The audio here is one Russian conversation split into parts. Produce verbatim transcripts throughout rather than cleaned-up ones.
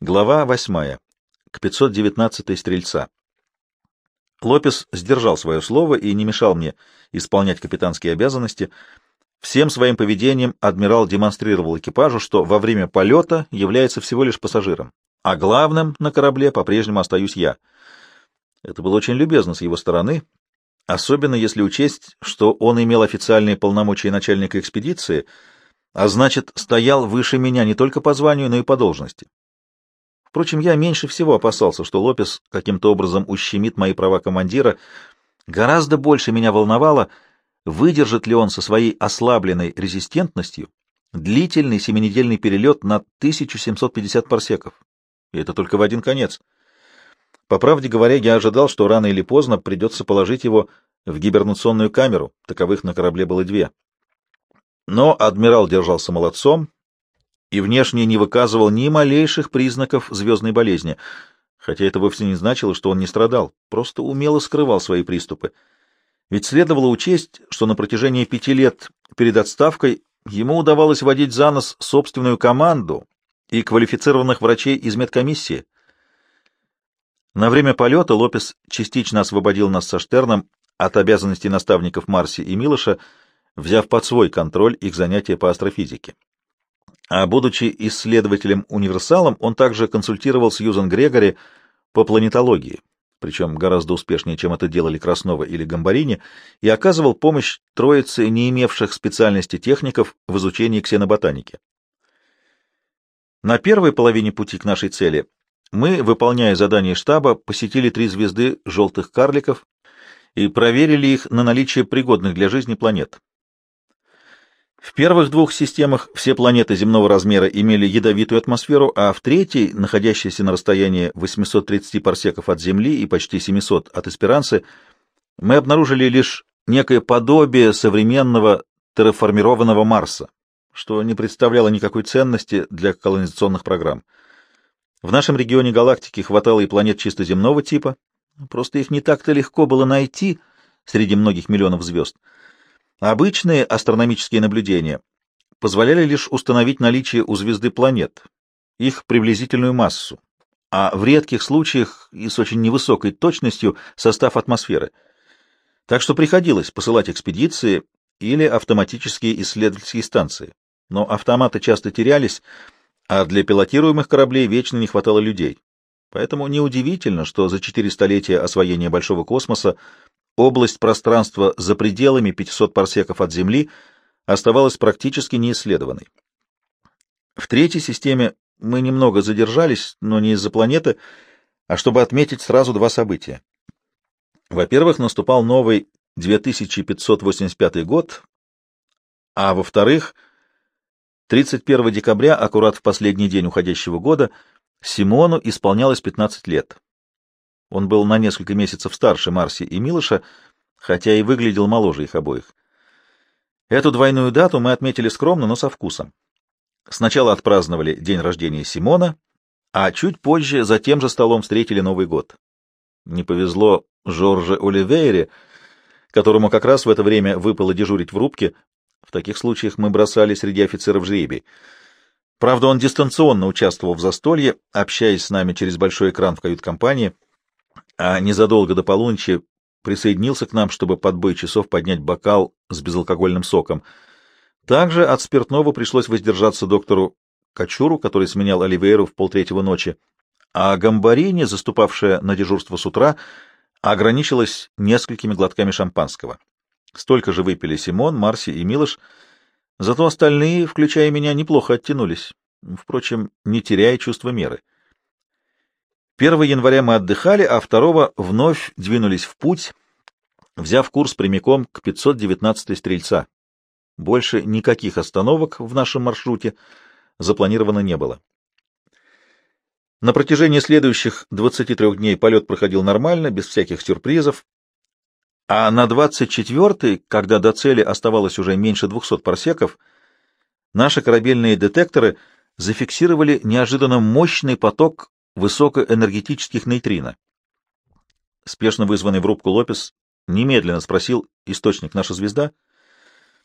Глава восьмая. К пятьсот девятнадцатой стрельца. Лопес сдержал свое слово и не мешал мне исполнять капитанские обязанности. Всем своим поведением адмирал демонстрировал экипажу, что во время полета является всего лишь пассажиром, а главным на корабле по-прежнему остаюсь я. Это было очень любезно с его стороны, особенно если учесть, что он имел официальные полномочия начальника экспедиции, а значит, стоял выше меня не только по званию, но и по должности. Впрочем, я меньше всего опасался, что Лопес каким-то образом ущемит мои права командира. Гораздо больше меня волновало, выдержит ли он со своей ослабленной резистентностью длительный семинедельный перелет на тысячу семьсот пятьдесят парсеков. И это только в один конец. По правде говоря, я ожидал, что рано или поздно придется положить его в гибернационную камеру, таковых на корабле было две. Но адмирал держался молодцом и внешне не выказывал ни малейших признаков звездной болезни, хотя это вовсе не значило, что он не страдал, просто умело скрывал свои приступы. Ведь следовало учесть, что на протяжении пяти лет перед отставкой ему удавалось водить за нос собственную команду и квалифицированных врачей из медкомиссии. На время полета Лопес частично освободил нас со Штерном от обязанностей наставников Марси и Милоша, взяв под свой контроль их занятия по астрофизике. А будучи исследователем-универсалом, он также консультировал Сьюзан Грегори по планетологии, причем гораздо успешнее, чем это делали Краснова или Гамбарини, и оказывал помощь троице не имевших специальности техников в изучении ксеноботаники. На первой половине пути к нашей цели мы, выполняя задание штаба, посетили три звезды желтых карликов и проверили их на наличие пригодных для жизни планет. В первых двух системах все планеты земного размера имели ядовитую атмосферу, а в третьей, находящейся на расстоянии восьмисот тридцати парсеков от Земли и почти семисот от Эсперанцы, мы обнаружили лишь некое подобие современного терраформированного Марса, что не представляло никакой ценности для колонизационных программ. В нашем регионе галактики хватало и планет чисто земного типа, просто их не так-то легко было найти среди многих миллионов звезд. Обычные астрономические наблюдения позволяли лишь установить наличие у звезды планет, их приблизительную массу, а в редких случаях и с очень невысокой точностью состав атмосферы. Так что приходилось посылать экспедиции или автоматические исследовательские станции. Но автоматы часто терялись, а для пилотируемых кораблей вечно не хватало людей. Поэтому неудивительно, что за четыре столетия освоения большого космоса область пространства за пределами пятисот парсеков от Земли оставалась практически неисследованной. В третьей системе мы немного задержались, но не из-за планеты, а чтобы отметить сразу два события. Во-первых, наступал новый две тысячи пятьсот восемьдесят пятый год, а во-вторых, тридцать первого декабря, аккурат в последний день уходящего года, Симону исполнялось пятнадцать лет. Он был на несколько месяцев старше Марси и Милоша, хотя и выглядел моложе их обоих. Эту двойную дату мы отметили скромно, но со вкусом. Сначала отпраздновали день рождения Симона, а чуть позже за тем же столом встретили Новый год. Не повезло Жорже Оливейре, которому как раз в это время выпало дежурить в рубке. В таких случаях мы бросали среди офицеров жребий. Правда, он дистанционно участвовал в застолье, общаясь с нами через большой экран в кают-компании, а незадолго до полуночи присоединился к нам, чтобы под бой часов поднять бокал с безалкогольным соком. Также от спиртного пришлось воздержаться доктору Качуру, который сменял Оливейру в полтретьего ночи, а Гамбарини, заступавшая на дежурство с утра, ограничилась несколькими глотками шампанского. Столько же выпили Симон, Марси и Милош, зато остальные, включая меня, неплохо оттянулись, впрочем, не теряя чувства меры. первого января мы отдыхали, а второго вновь двинулись в путь, взяв курс прямиком к пятьсот девятнадцатой стрельца. Больше никаких остановок в нашем маршруте запланировано не было. На протяжении следующих двадцати трёх дней полет проходил нормально, без всяких сюрпризов, а на двадцать четвёртый, когда до цели оставалось уже меньше двухсот парсеков, наши корабельные детекторы зафиксировали неожиданно мощный поток высокоэнергетических нейтрино. Спешно вызванный в рубку Лопес немедленно спросил: источник наша звезда?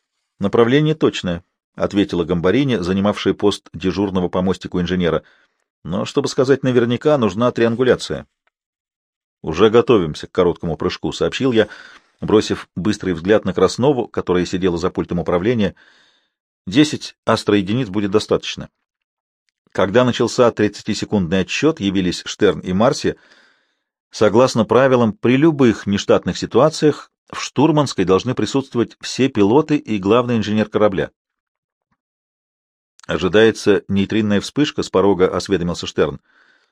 Направление точное, — ответила Гамбарини, занимавшая пост дежурного по мостику инженера. Но, чтобы сказать наверняка, нужна триангуляция. «Уже готовимся к короткому прыжку», — сообщил я, бросив быстрый взгляд на Краснову, которая сидела за пультом управления. «Десять астроединиц будет достаточно». Когда начался тридцатисекундный отсчет, явились Штерн и Марси. Согласно правилам, при любых нештатных ситуациях в штурманской должны присутствовать все пилоты и главный инженер корабля. «Ожидается нейтринная вспышка», — с порога осведомился Штерн.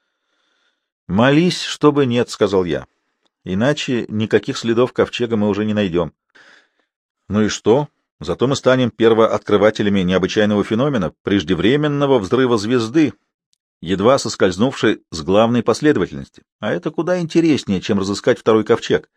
«Молись, чтобы нет», — сказал я. «Иначе никаких следов ковчега мы уже не найдем». «Ну и что? Зато мы станем первооткрывателями необычайного феномена, преждевременного взрыва звезды, едва соскользнувшей с главной последовательности. А это куда интереснее, чем разыскать второй ковчег».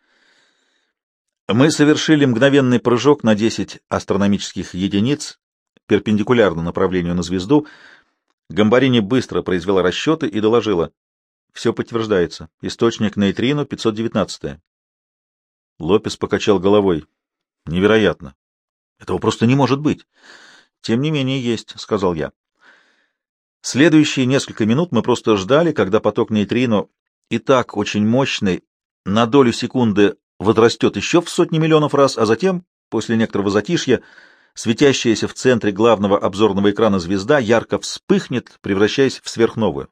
Мы совершили мгновенный прыжок на десять астрономических единиц, перпендикулярно направлению на звезду. Гамбарини быстро произвела расчеты и доложила. Все подтверждается. Источник нейтрино пятьсот девятнадцать. Лопес покачал головой. Невероятно. Этого просто не может быть. Тем не менее есть, сказал я. Следующие несколько минут мы просто ждали, когда поток нейтрино, и так очень мощный, на долю секунды возрастет еще в сотни миллионов раз, а затем, после некоторого затишья, светящаяся в центре главного обзорного экрана звезда ярко вспыхнет, превращаясь в сверхновую.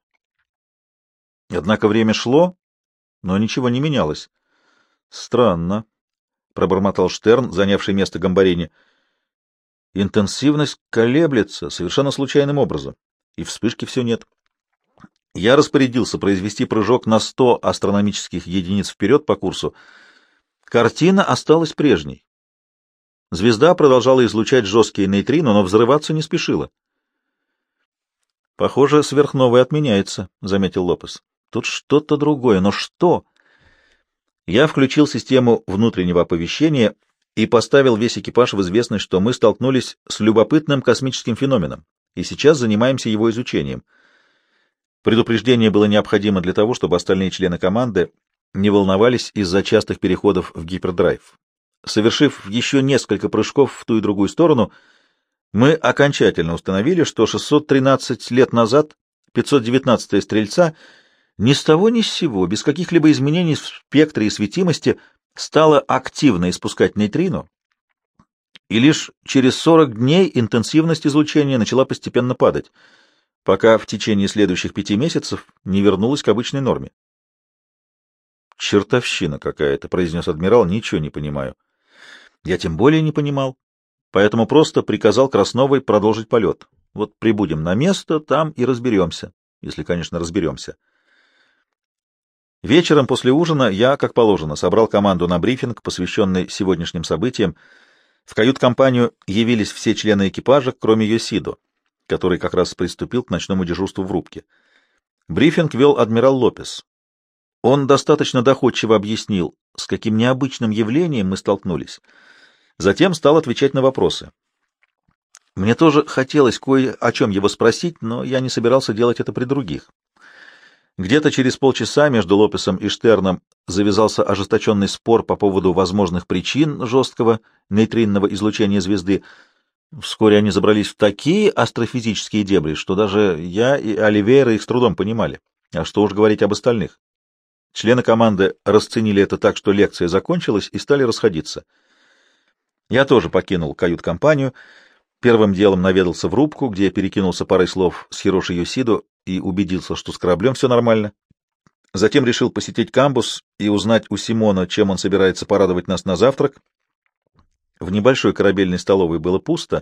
Однако время шло, но ничего не менялось. «Странно», — пробормотал Штерн, занявший место Гамбарини. «Интенсивность колеблется совершенно случайным образом, и вспышки все нет». Я распорядился произвести прыжок на сто астрономических единиц вперед по курсу. Картина осталась прежней. Звезда продолжала излучать жесткие нейтрино, но взрываться не спешила. «Похоже, сверхновая отменяется», — заметил Лопес. «Тут что-то другое, но что?» Я включил систему внутреннего оповещения и поставил весь экипаж в известность, что мы столкнулись с любопытным космическим феноменом и сейчас занимаемся его изучением. Предупреждение было необходимо для того, чтобы остальные члены команды не волновались из-за частых переходов в гипердрайв. Совершив еще несколько прыжков в ту и другую сторону, мы окончательно установили, что шестьсот тринадцать лет назад пятьсот девятнадцатая стрельца ни с того ни с сего, без каких-либо изменений в спектре и светимости, стала активно испускать нейтрино, и лишь через сорок дней интенсивность излучения начала постепенно падать, пока в течение следующих пяти месяцев не вернулась к обычной норме. «Чертовщина какая-то», — произнес адмирал, — «ничего не понимаю». Я тем более не понимал, поэтому просто приказал Красновой продолжить полет. Вот прибудем на место, там и разберемся, если, конечно, разберемся. Вечером после ужина я, как положено, собрал команду на брифинг, посвященный сегодняшним событиям. В кают-компанию явились все члены экипажа, кроме Йосидо, который как раз приступил к ночному дежурству в рубке. Брифинг вел адмирал Лопес. Он достаточно доходчиво объяснил, с каким необычным явлением мы столкнулись. Затем стал отвечать на вопросы. Мне тоже хотелось кое о чем его спросить, но я не собирался делать это при других. Где-то через полчаса между Лопесом и Штерном завязался ожесточенный спор по поводу возможных причин жесткого нейтринного излучения звезды. Вскоре они забрались в такие астрофизические дебри, что даже я и Оливейра их с трудом понимали. А что уж говорить об остальных. Члены команды расценили это так, что лекция закончилась, и стали расходиться. Я тоже покинул кают-компанию, первым делом наведался в рубку, где перекинулся парой слов с Хироши Йосидо и убедился, что с кораблем все нормально. Затем решил посетить камбус и узнать у Симона, чем он собирается порадовать нас на завтрак. В небольшой корабельной столовой было пусто,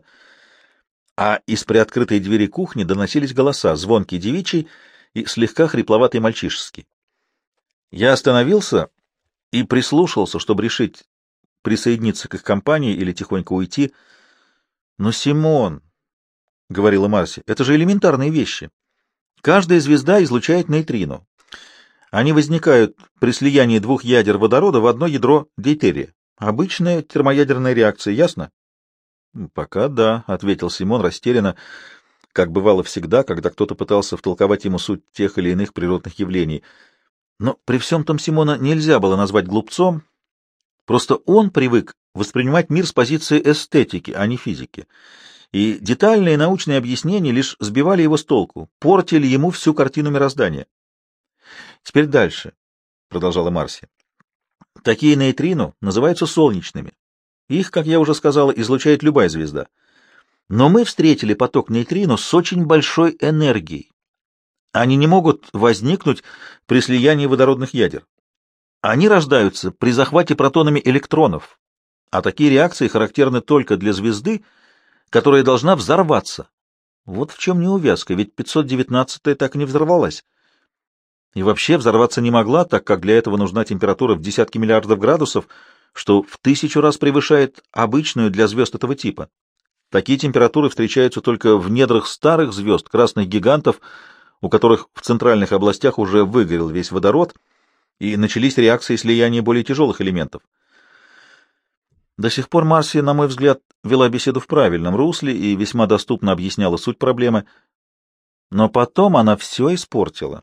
а из приоткрытой двери кухни доносились голоса, звонкий девичий и слегка хрипловатый мальчишеский. Я остановился и прислушался, чтобы решить, присоединиться к их компании или тихонько уйти. «Но, Симон, — говорила Марси, — это же элементарные вещи. Каждая звезда излучает нейтрино. Они возникают при слиянии двух ядер водорода в одно ядро дейтерия. Обычная термоядерная реакция, ясно?» «Пока да», — ответил Симон растерянно, как бывало всегда, когда кто-то пытался втолковать ему суть тех или иных природных явлений. Но при всем том Симона нельзя было назвать глупцом, просто он привык воспринимать мир с позиции эстетики, а не физики. и детальные научные объяснения лишь сбивали его с толку, портили ему всю картину мироздания. Теперь дальше, — продолжала Марси. Такие нейтрино называются солнечными. Их, как я уже сказала, излучает любая звезда. Но мы встретили поток нейтрино с очень большой энергией. Они не могут возникнуть при слиянии водородных ядер. Они рождаются при захвате протонами электронов, а такие реакции характерны только для звезды, которая должна взорваться. Вот в чем неувязка, ведь пятьсот девятнадцатая так и не взорвалась. И вообще взорваться не могла, так как для этого нужна температура в десятки миллиардов градусов, что в тысячу раз превышает обычную для звезд этого типа. Такие температуры встречаются только в недрах старых звезд, красных гигантов, у которых в центральных областях уже выгорел весь водород, и начались реакции слияния более тяжелых элементов. До сих пор Марси, на мой взгляд, вела беседу в правильном русле и весьма доступно объясняла суть проблемы, но потом она все испортила.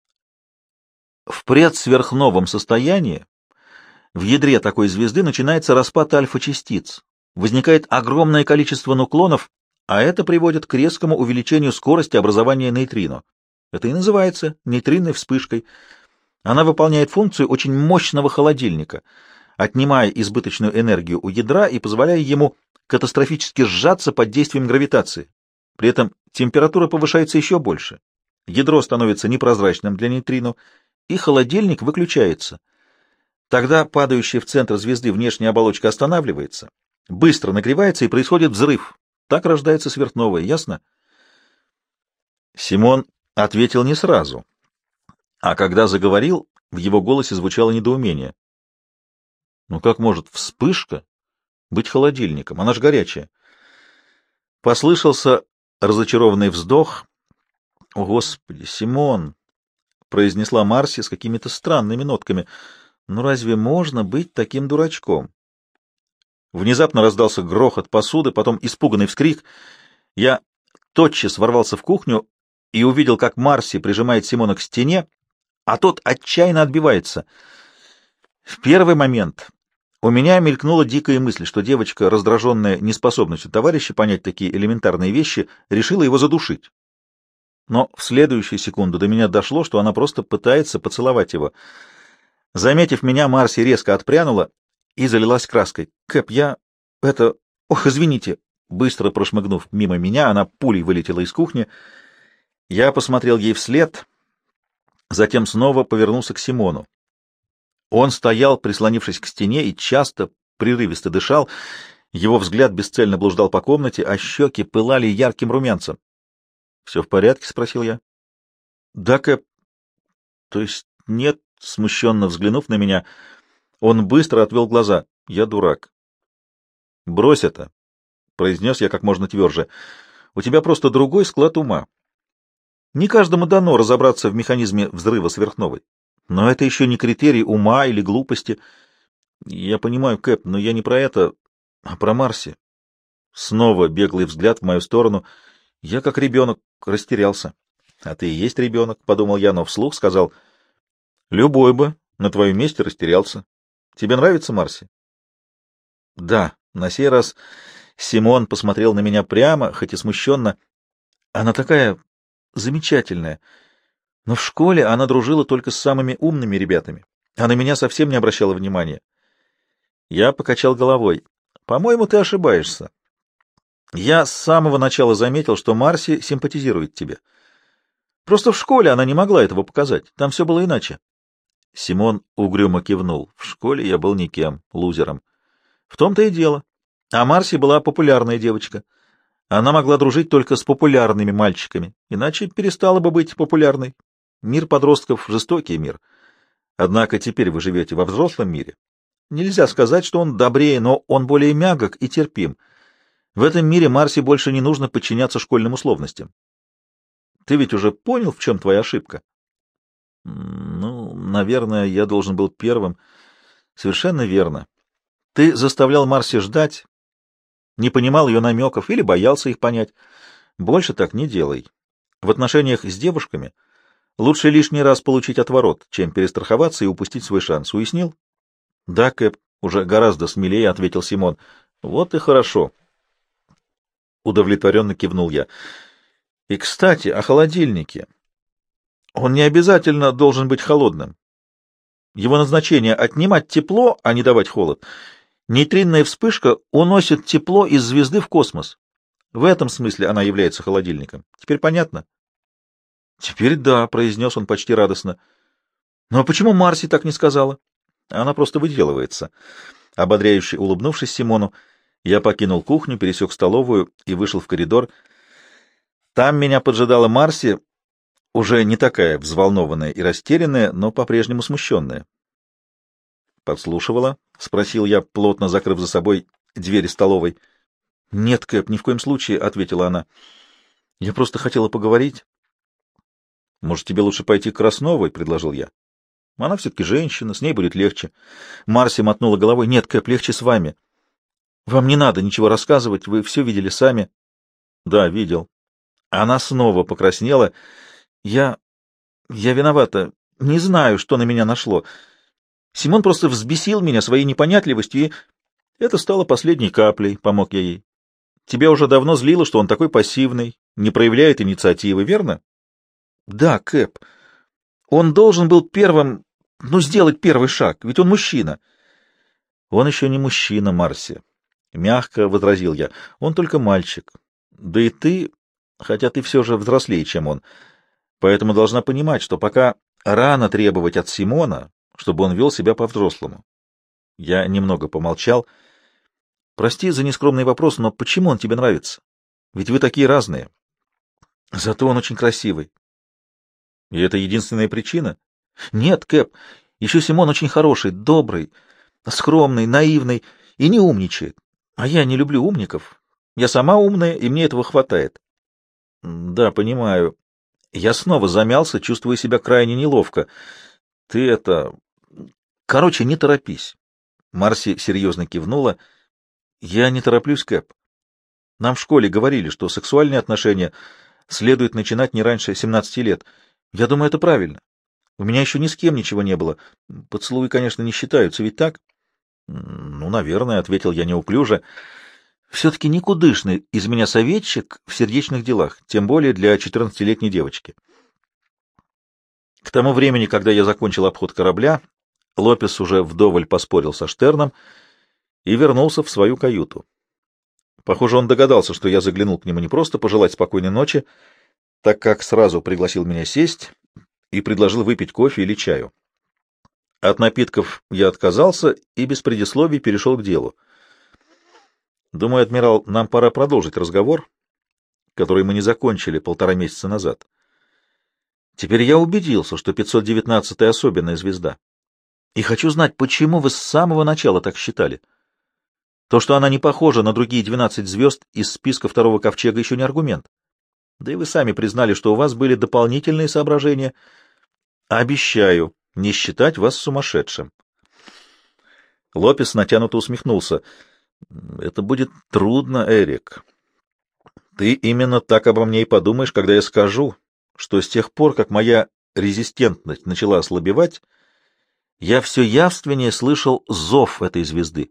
В предсверхновом состоянии в ядре такой звезды начинается распад альфа-частиц, возникает огромное количество нуклонов, а это приводит к резкому увеличению скорости образования нейтрино. Это и называется нейтринной вспышкой. Она выполняет функцию очень мощного холодильника, отнимая избыточную энергию у ядра и позволяя ему катастрофически сжаться под действием гравитации. При этом температура повышается еще больше. Ядро становится непрозрачным для нейтрино, и холодильник выключается. Тогда падающая в центр звезды внешняя оболочка останавливается, быстро нагревается и происходит взрыв. Так рождается сверхновая, ясно? Симон ответил не сразу, а когда заговорил, в его голосе звучало недоумение. Ну как может вспышка быть холодильником? Она ж горячая. Послышался разочарованный вздох. — О, Господи, Симон! — произнесла Марси с какими-то странными нотками. — Ну разве можно быть таким дурачком? Внезапно раздался грохот посуды, потом испуганный вскрик. Я тотчас ворвался в кухню и увидел, как Марси прижимает Симона к стене, а тот отчаянно отбивается. В первый момент у меня мелькнула дикая мысль, что девочка, раздраженная неспособностью товарища понять такие элементарные вещи, решила его задушить. Но в следующую секунду до меня дошло, что она просто пытается поцеловать его. Заметив меня, Марси резко отпрянула и залилась краской. — Кэп, я... это... Ох, извините! Быстро прошмыгнув мимо меня, она пулей вылетела из кухни. Я посмотрел ей вслед, затем снова повернулся к Симону. Он стоял, прислонившись к стене, и часто, прерывисто дышал. Его взгляд бесцельно блуждал по комнате, а щеки пылали ярким румянцем. — Все в порядке? — спросил я. — Да, Кэп. — То есть нет? — смущенно взглянув на меня, он быстро отвел глаза. — Я дурак. — Брось это, — произнес я как можно тверже. — У тебя просто другой склад ума. Не каждому дано разобраться в механизме взрыва сверхновой. Но это еще не критерий ума или глупости. Я понимаю, Кэп, но я не про это, а про Марси. Снова беглый взгляд в мою сторону. Я, как ребенок, растерялся. А ты и есть ребенок, — подумал я, но вслух сказал. Любой бы на твоем месте растерялся. Тебе нравится Марси? Да, на сей раз Симон посмотрел на меня прямо, хоть и смущенно. Она такая замечательная. Но в школе она дружила только с самыми умными ребятами, а на меня совсем не обращала внимания. Я покачал головой. По-моему, ты ошибаешься. Я с самого начала заметил, что Марси симпатизирует тебе. Просто в школе она не могла этого показать, там все было иначе. Симон угрюмо кивнул. В школе я был никем, лузером. В том-то и дело. А Марси была популярная девочка. Она могла дружить только с популярными мальчиками, иначе перестала бы быть популярной. Мир подростков — жестокий мир. Однако теперь вы живете во взрослом мире. Нельзя сказать, что он добрее, но он более мягок и терпим. В этом мире Марси больше не нужно подчиняться школьным условностям. Ты ведь уже понял, в чем твоя ошибка? Ну, наверное, я должен был первым. Совершенно верно. Ты заставлял Марси ждать, не понимал ее намеков или боялся их понять. Больше так не делай. В отношениях с девушками лучше лишний раз получить отворот, чем перестраховаться и упустить свой шанс. Уяснил? — Да, Кэп, — уже гораздо смелее ответил Симон. — Вот и хорошо. Удовлетворенно кивнул я. И, кстати, о холодильнике. Он не обязательно должен быть холодным. Его назначение — отнимать тепло, а не давать холод. Нейтринная вспышка уносит тепло из звезды в космос. В этом смысле она является холодильником. Теперь понятно? — Теперь да, — произнес он почти радостно. — Ну а почему Марси так не сказала? Она просто выделывается. Ободряюще улыбнувшись Симону, я покинул кухню, пересек столовую и вышел в коридор. Там меня поджидала Марси, уже не такая взволнованная и растерянная, но по-прежнему смущенная. — Подслушивала? — спросил я, плотно закрыв за собой двери столовой. — Нет, Кэп, ни в коем случае, — ответила она. — Я просто хотела поговорить. — Может, тебе лучше пойти к Красновой? — предложил я. — Она все-таки женщина, с ней будет легче. Марси мотнула головой. — Нет, Кэп, легче с вами. Вам не надо ничего рассказывать, вы все видели сами. — Да, видел. Она снова покраснела. — Я... я виновата. Не знаю, что на меня нашло. Симон просто взбесил меня своей непонятливостью, и это стало последней каплей, — помог я ей. Тебя уже давно злило, что он такой пассивный, не проявляет инициативы, верно? — Да, Кэп. Он должен был первым, ну, сделать первый шаг, ведь он мужчина. — Он еще не мужчина, Марси, — мягко возразил я. — Он только мальчик. Да и ты, хотя ты все же взрослее, чем он, поэтому должна понимать, что пока рано требовать от Симона, чтобы он вел себя по-взрослому. Я немного помолчал. Прости за нескромный вопрос, но почему он тебе нравится? Ведь вы такие разные. Зато он очень красивый. И это единственная причина? Нет, Кэп, еще Симон очень хороший, добрый, скромный, наивный и не умничает. А я не люблю умников. Я сама умная, и мне этого хватает. Да, понимаю. Я снова замялся, чувствуя себя крайне неловко. Ты это... Короче, не торопись. Марси серьезно кивнула. Я не тороплюсь, Кэп. Нам в школе говорили, что сексуальные отношения следует начинать не раньше семнадцати лет. Я думаю, это правильно. У меня еще ни с кем ничего не было. Поцелуи, конечно, не считаются, ведь так? Ну, наверное, — ответил я неуклюже. Все-таки никудышный из меня советчик в сердечных делах, тем более для четырнадцатилетней девочки. К тому времени, когда я закончил обход корабля, Лопес уже вдоволь поспорил со Штерном и вернулся в свою каюту. Похоже, он догадался, что я заглянул к нему не просто пожелать спокойной ночи, так как сразу пригласил меня сесть и предложил выпить кофе или чаю. От напитков я отказался и без предисловий перешел к делу. Думаю, адмирал, нам пора продолжить разговор, который мы не закончили полтора месяца назад. Теперь я убедился, что пятьсот девятнадцатая особенная звезда. И хочу знать, почему вы с самого начала так считали. То, что она не похожа на другие двенадцать звезд из списка второго ковчега, еще не аргумент. Да и вы сами признали, что у вас были дополнительные соображения. Обещаю не считать вас сумасшедшим. Лопес натянуто усмехнулся. Это будет трудно, Эрик. Ты именно так обо мне и подумаешь, когда я скажу, что с тех пор, как моя резистентность начала ослабевать, я все явственнее слышал зов этой звезды.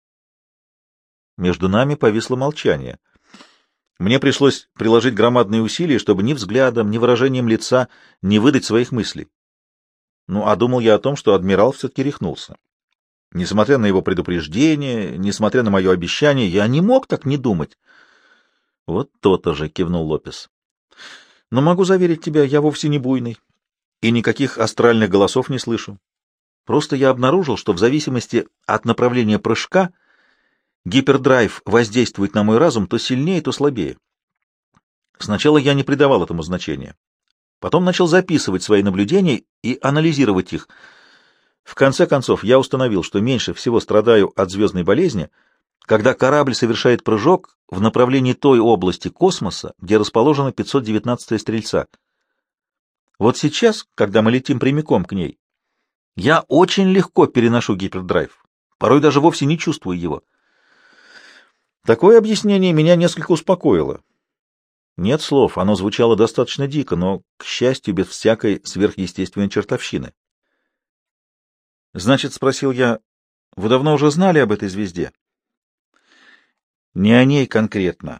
Между нами повисло молчание. Мне пришлось приложить громадные усилия, чтобы ни взглядом, ни выражением лица не выдать своих мыслей. Ну, а думал я о том, что адмирал все-таки рехнулся. Несмотря на его предупреждение, несмотря на мое обещание, я не мог так не думать. — Вот то-то же, — кивнул Лопес. — Но могу заверить тебя, я вовсе не буйный и никаких астральных голосов не слышу. Просто я обнаружил, что в зависимости от направления прыжка гипердрайв воздействует на мой разум то сильнее, то слабее. Сначала я не придавал этому значения. Потом начал записывать свои наблюдения и анализировать их. В конце концов, я установил, что меньше всего страдаю от звездной болезни, когда корабль совершает прыжок в направлении той области космоса, где расположена пятьсот девятнадцатая стрельца. Вот сейчас, когда мы летим прямиком к ней, я очень легко переношу гипердрайв, порой даже вовсе не чувствую его. Такое объяснение меня несколько успокоило. Нет слов, оно звучало достаточно дико, но, к счастью, без всякой сверхъестественной чертовщины. «Значит, — спросил я, — вы давно уже знали об этой звезде?» «Не о ней конкретно,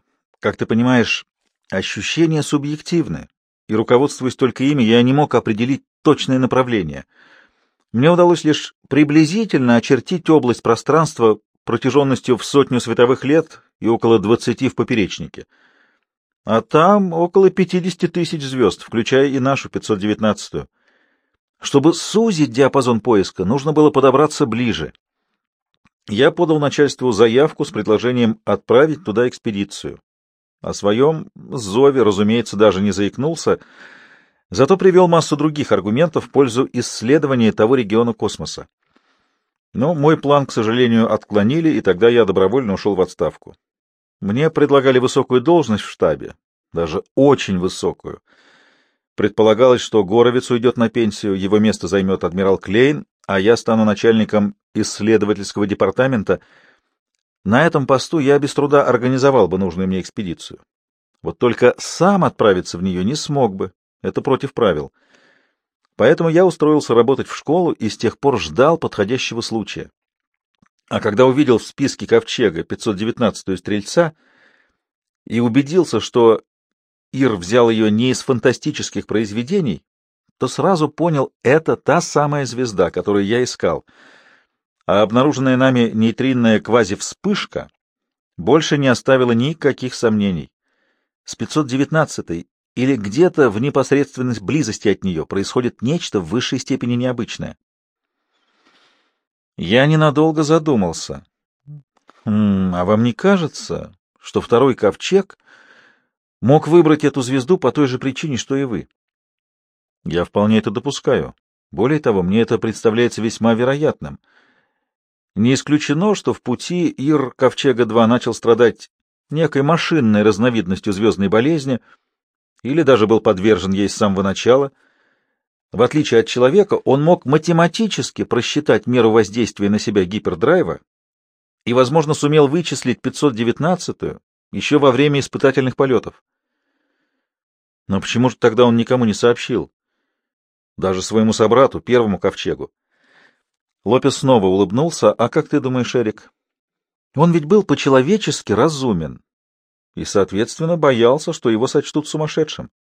Как ты понимаешь, ощущения субъективны, и, руководствуясь только ими, я не мог определить точное направление. Мне удалось лишь приблизительно очертить область пространства протяженностью в сотню световых лет и около двадцати в поперечнике. А там около пятидесяти тысяч звезд, включая и нашу, пятьсот девятнадцатую. Чтобы сузить диапазон поиска, нужно было подобраться ближе. Я подал начальству заявку с предложением отправить туда экспедицию. О своем зове, разумеется, даже не заикнулся, зато привел массу других аргументов в пользу исследования того региона космоса. Но мой план, к сожалению, отклонили, и тогда я добровольно ушел в отставку. Мне предлагали высокую должность в штабе, даже очень высокую. Предполагалось, что Горовец уйдет на пенсию, его место займет адмирал Клейн, а я стану начальником исследовательского департамента. На этом посту я без труда организовал бы нужную мне экспедицию. Вот только сам отправиться в нее не смог бы, это против правил. Поэтому я устроился работать в школу и с тех пор ждал подходящего случая. А когда увидел в списке ковчега пятьсот девятнадцатую стрельца и убедился, что Ир взял ее не из фантастических произведений, то сразу понял, это та самая звезда, которую я искал. А обнаруженная нами нейтринная квази-вспышка больше не оставила никаких сомнений. С пятьсот девятнадцатой или где-то в непосредственной близости от нее происходит нечто в высшей степени необычное. Я ненадолго задумался. Хм, а вам не кажется, что второй ковчег мог выбрать эту звезду по той же причине, что и вы? Я вполне это допускаю. Более того, мне это представляется весьма вероятным. Не исключено, что в пути Ир Ковчега-два начал страдать некой машинной разновидностью звездной болезни или даже был подвержен ей с самого начала. В отличие от человека, он мог математически просчитать меру воздействия на себя гипердрайва и, возможно, сумел вычислить пятьсот девятнадцатую еще во время испытательных полетов. Но почему же тогда он никому не сообщил? Даже своему собрату, первому ковчегу. Лопес снова улыбнулся. А как ты думаешь, Эрик? Он ведь был по-человечески разумен и, соответственно, боялся, что его сочтут сумасшедшим.